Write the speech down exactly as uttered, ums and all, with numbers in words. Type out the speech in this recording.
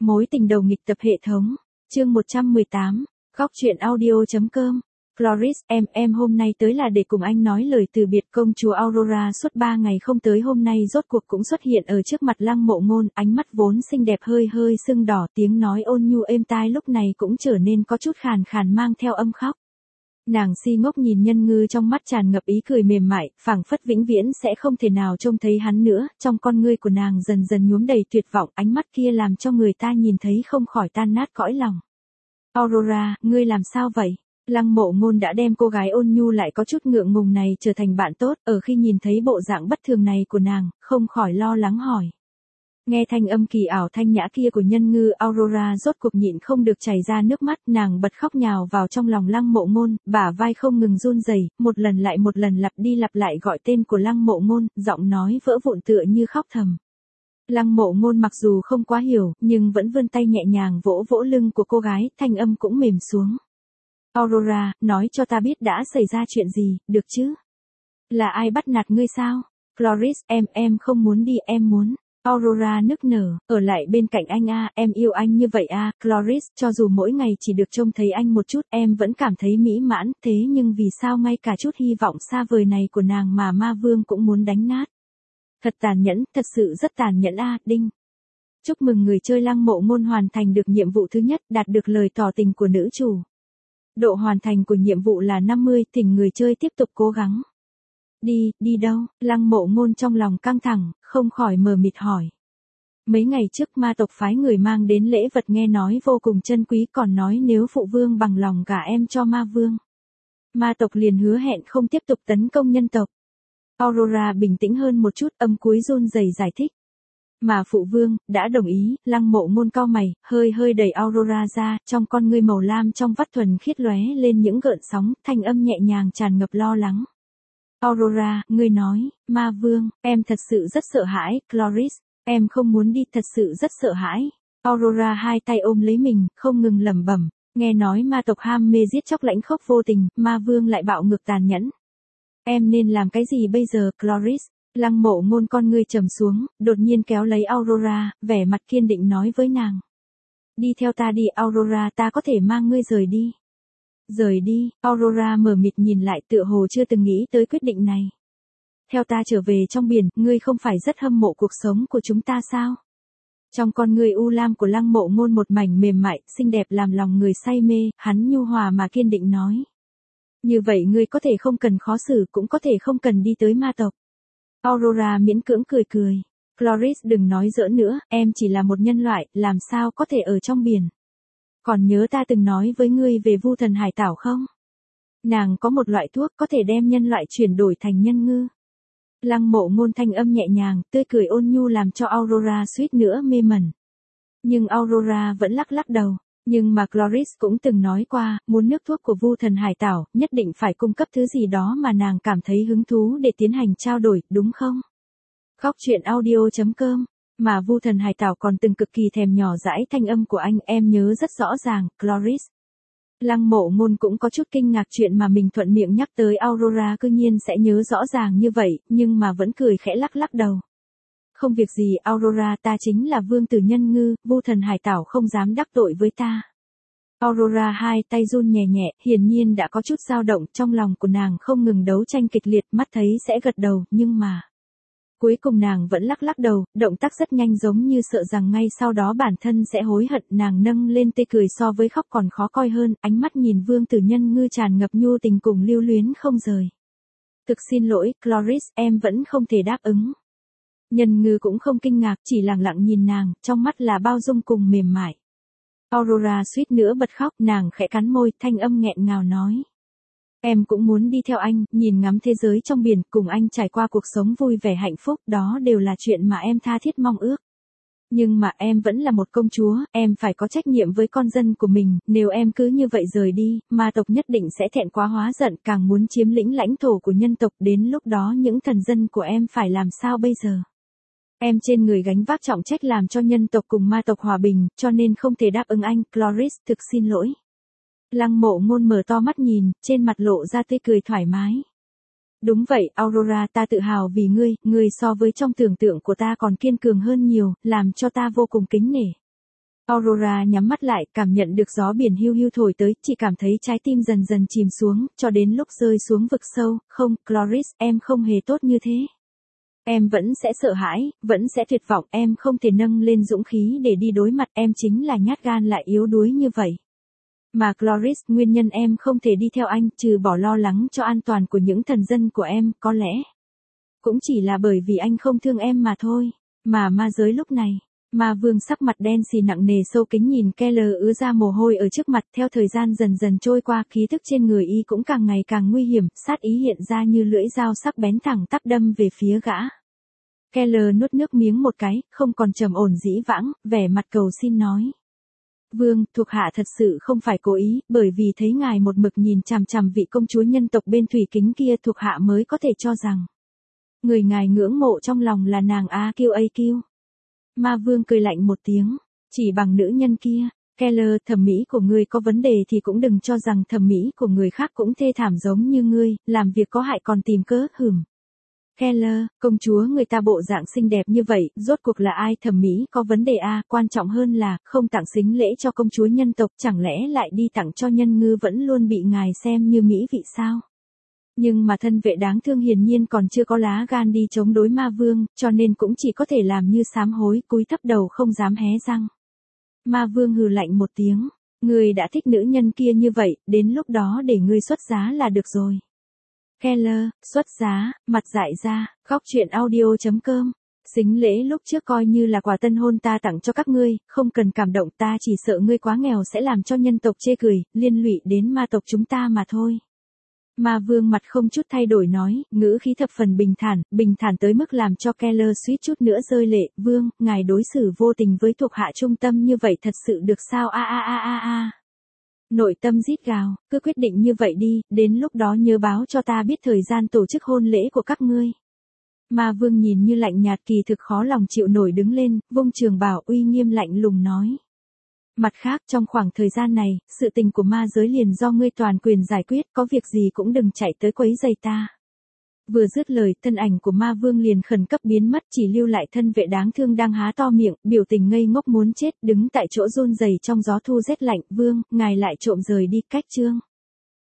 Mối tình đầu nghịch tập hệ thống. Chương một trăm mười tám. Góc truyện audio chấm com. Floris, em, em hôm nay tới là để cùng anh nói lời từ biệt. Công chúa Aurora suốt ba ngày không tới hôm nay rốt cuộc cũng xuất hiện ở trước mặt Lăng Mộ Ngôn, ánh mắt vốn xinh đẹp hơi hơi sưng đỏ, tiếng nói ôn nhu êm tai lúc này cũng trở nên có chút khàn khàn mang theo âm khóc. Nàng si ngốc nhìn Nhân Ngư, trong mắt tràn ngập ý cười mềm mại, phảng phất vĩnh viễn sẽ không thể nào trông thấy hắn nữa, trong con ngươi của nàng dần dần nhuốm đầy tuyệt vọng, ánh mắt kia làm cho người ta nhìn thấy không khỏi tan nát cõi lòng. Aurora, ngươi làm sao vậy? Lăng Mộ Ngôn đã đem cô gái ôn nhu lại có chút ngượng ngùng này trở thành bạn tốt, ở khi nhìn thấy bộ dạng bất thường này của nàng, không khỏi lo lắng hỏi. Nghe thanh âm kỳ ảo thanh nhã kia của Nhân Ngư, Aurora rốt cuộc nhịn không được chảy ra nước mắt, nàng bật khóc nhào vào trong lòng Lăng Mộ Ngôn, bả vai không ngừng run rẩy, một lần lại một lần lặp đi lặp lại gọi tên của Lăng Mộ Ngôn, giọng nói vỡ vụn tựa như khóc thầm. Lăng Mộ Ngôn mặc dù không quá hiểu, nhưng vẫn vươn tay nhẹ nhàng vỗ vỗ lưng của cô gái, thanh âm cũng mềm xuống. Aurora, nói cho ta biết đã xảy ra chuyện gì, được chứ? Là ai bắt nạt ngươi sao? Floris, em, em không muốn đi, em muốn. Aurora nức nở, ở lại bên cạnh anh a, em yêu anh như vậy a, Floris, cho dù mỗi ngày chỉ được trông thấy anh một chút, em vẫn cảm thấy mỹ mãn, thế nhưng vì sao ngay cả chút hy vọng xa vời này của nàng mà ma vương cũng muốn đánh nát? Thật tàn nhẫn, thật sự rất tàn nhẫn a, đinh. Chúc mừng người chơi Lăng Mộ Ngôn hoàn thành được nhiệm vụ thứ nhất, đạt được lời tỏ tình của nữ chủ. Độ hoàn thành của nhiệm vụ là năm mươi, thỉnh người chơi tiếp tục cố gắng. Đi, đi đâu? Lăng Mộ Ngôn trong lòng căng thẳng, không khỏi mờ mịt hỏi. Mấy ngày trước ma tộc phái người mang đến lễ vật nghe nói vô cùng chân quý, còn nói nếu phụ vương bằng lòng gả em cho ma vương, ma tộc liền hứa hẹn không tiếp tục tấn công nhân tộc. Aurora bình tĩnh hơn một chút, âm cúi run rẩy giải thích. Mà phụ vương, đã đồng ý. Lăng Mộ Ngôn cau mày, hơi hơi đẩy Aurora ra, trong con ngươi màu lam trong vắt thuần khiết lóe lên những gợn sóng, thanh âm nhẹ nhàng tràn ngập lo lắng. Aurora, ngươi nói, ma vương, em thật sự rất sợ hãi, Floris, em không muốn đi, thật sự rất sợ hãi. Aurora hai tay ôm lấy mình, không ngừng lẩm bẩm, nghe nói ma tộc ham mê giết chóc lãnh khốc vô tình, ma vương lại bạo ngược tàn nhẫn. Em nên làm cái gì bây giờ, Floris? Lăng Mộ Ngôn con ngươi trầm xuống, đột nhiên kéo lấy Aurora, vẻ mặt kiên định nói với nàng. Đi theo ta đi Aurora, ta có thể mang ngươi rời đi. Rời đi, Aurora mờ mịt nhìn lại tựa hồ chưa từng nghĩ tới quyết định này. Theo ta trở về trong biển, ngươi không phải rất hâm mộ cuộc sống của chúng ta sao? Trong con ngươi u lam của Lăng Mộ Ngôn một mảnh mềm mại, xinh đẹp làm lòng người say mê, hắn nhu hòa mà kiên định nói. Như vậy ngươi có thể không cần khó xử, cũng có thể không cần đi tới ma tộc. Aurora miễn cưỡng cười cười. Floris đừng nói giỡn nữa, em chỉ là một nhân loại, làm sao có thể ở trong biển. Còn nhớ ta từng nói với ngươi về vu thần hải tảo không? Nàng có một loại thuốc có thể đem nhân loại chuyển đổi thành nhân ngư. Lăng Mộ Ngôn thanh âm nhẹ nhàng, tươi cười ôn nhu làm cho Aurora suýt nữa mê mẩn. Nhưng Aurora vẫn lắc lắc đầu. Nhưng mà Floris cũng từng nói qua, muốn nước thuốc của vu thần hải tảo, nhất định phải cung cấp thứ gì đó mà nàng cảm thấy hứng thú để tiến hành trao đổi, đúng không? Góc truyện audio chấm com. Mà vu thần hải tảo còn từng cực kỳ thèm nhỏ dãi thanh âm của anh, em nhớ rất rõ ràng, Floris. Lăng Mộ Ngôn cũng có chút kinh ngạc chuyện mà mình thuận miệng nhắc tới Aurora cư nhiên sẽ nhớ rõ ràng như vậy, nhưng mà vẫn cười khẽ lắc lắc đầu. Không việc gì Aurora, ta chính là vương tử nhân ngư, vu thần hải tảo không dám đắc tội với ta. Aurora hai tay run nhẹ nhẹ, hiển nhiên đã có chút dao động, trong lòng của nàng không ngừng đấu tranh kịch liệt, mắt thấy sẽ gật đầu, nhưng mà... Cuối cùng nàng vẫn lắc lắc đầu, động tác rất nhanh giống như sợ rằng ngay sau đó bản thân sẽ hối hận, nàng nâng lên tê cười so với khóc còn khó coi hơn, ánh mắt nhìn vương tử nhân ngư tràn ngập nhu tình cùng lưu luyến không rời. Thực xin lỗi, Floris, em vẫn không thể đáp ứng. Nhân ngư cũng không kinh ngạc, chỉ lặng lặng nhìn nàng, trong mắt là bao dung cùng mềm mại. Aurora suýt nữa bật khóc, nàng khẽ cắn môi, thanh âm nghẹn ngào nói. Em cũng muốn đi theo anh, nhìn ngắm thế giới trong biển, cùng anh trải qua cuộc sống vui vẻ hạnh phúc, đó đều là chuyện mà em tha thiết mong ước. Nhưng mà em vẫn là một công chúa, em phải có trách nhiệm với con dân của mình, nếu em cứ như vậy rời đi, ma tộc nhất định sẽ thẹn quá hóa giận, càng muốn chiếm lĩnh lãnh thổ của nhân tộc, đến lúc đó những thần dân của em phải làm sao bây giờ? Em trên người gánh vác trọng trách làm cho nhân tộc cùng ma tộc hòa bình, cho nên không thể đáp ứng anh, Floris, thực xin lỗi. Lăng Mộ Ngôn mở to mắt nhìn, trên mặt lộ ra tươi cười thoải mái. Đúng vậy, Aurora, ta tự hào vì ngươi, ngươi so với trong tưởng tượng của ta còn kiên cường hơn nhiều, làm cho ta vô cùng kính nể. Aurora nhắm mắt lại, cảm nhận được gió biển hiu hiu thổi tới, chỉ cảm thấy trái tim dần dần chìm xuống, cho đến lúc rơi xuống vực sâu. Không, Clarice, em không hề tốt như thế. Em vẫn sẽ sợ hãi, vẫn sẽ tuyệt vọng, em không thể nâng lên dũng khí để đi đối mặt, em chính là nhát gan lại yếu đuối như vậy. Mà Clarice, nguyên nhân em không thể đi theo anh, trừ bỏ lo lắng cho an toàn của những thần dân của em, có lẽ cũng chỉ là bởi vì anh không thương em mà thôi. Mà ma giới lúc này, Ma Vương sắc mặt đen xì nặng nề sâu kính nhìn Keller ứa ra mồ hôi ở trước mặt, theo thời gian dần dần trôi qua, khí thức trên người y cũng càng ngày càng nguy hiểm, sát ý hiện ra như lưỡi dao sắc bén thẳng tắp đâm về phía gã. Keller nuốt nước miếng một cái, không còn trầm ổn dĩ vãng, vẻ mặt cầu xin nói. Vương, thuộc hạ thật sự không phải cố ý, bởi vì thấy ngài một mực nhìn chằm chằm vị công chúa nhân tộc bên thủy kính kia, thuộc hạ mới có thể cho rằng người ngài ngưỡng mộ trong lòng là nàng A Q A Q. Ma Vương cười lạnh một tiếng, chỉ bằng nữ nhân kia. Keller, thẩm mỹ của ngươi có vấn đề thì cũng đừng cho rằng thẩm mỹ của người khác cũng thê thảm giống như ngươi, làm việc có hại còn tìm cớ, hừm. Keller, công chúa người ta bộ dạng xinh đẹp như vậy, rốt cuộc là ai? Thẩm mỹ có vấn đề à, quan trọng hơn là, không tặng sính lễ cho công chúa nhân tộc, chẳng lẽ lại đi tặng cho nhân ngư vẫn luôn bị ngài xem như mỹ vị sao? Nhưng mà thân vệ đáng thương hiển nhiên còn chưa có lá gan đi chống đối Ma Vương, cho nên cũng chỉ có thể làm như sám hối, cúi thấp đầu không dám hé răng. Ma Vương hừ lạnh một tiếng, ngươi đã thích nữ nhân kia như vậy, đến lúc đó để ngươi xuất giá là được rồi. Keller, xuất giá, mặt dại ra, góc truyện audio chấm com. Sính lễ lúc trước coi như là quà tân hôn ta tặng cho các ngươi, không cần cảm động, ta chỉ sợ ngươi quá nghèo sẽ làm cho nhân tộc chê cười, liên lụy đến ma tộc chúng ta mà thôi. Ma Vương mặt không chút thay đổi nói, ngữ khí thập phần bình thản, bình thản tới mức làm cho Keller suýt chút nữa rơi lệ. Vương, ngài đối xử vô tình với thuộc hạ trung tâm như vậy thật sự được sao? A a a a a. Nội tâm rít gào, cứ quyết định như vậy đi, đến lúc đó nhớ báo cho ta biết thời gian tổ chức hôn lễ của các ngươi. Ma Vương nhìn như lạnh nhạt kỳ thực khó lòng chịu nổi đứng lên, vung trường bào uy nghiêm lạnh lùng nói. Mặt khác, trong khoảng thời gian này, sự tình của ma giới liền do ngươi toàn quyền giải quyết, có việc gì cũng đừng chạy tới quấy rầy ta. Vừa dứt lời, thân ảnh của Ma Vương liền khẩn cấp biến mất, chỉ lưu lại thân vệ đáng thương đang há to miệng, biểu tình ngây ngốc muốn chết, đứng tại chỗ run rẩy trong gió thu rét lạnh. Vương, ngài lại trộm rời đi, cách chương.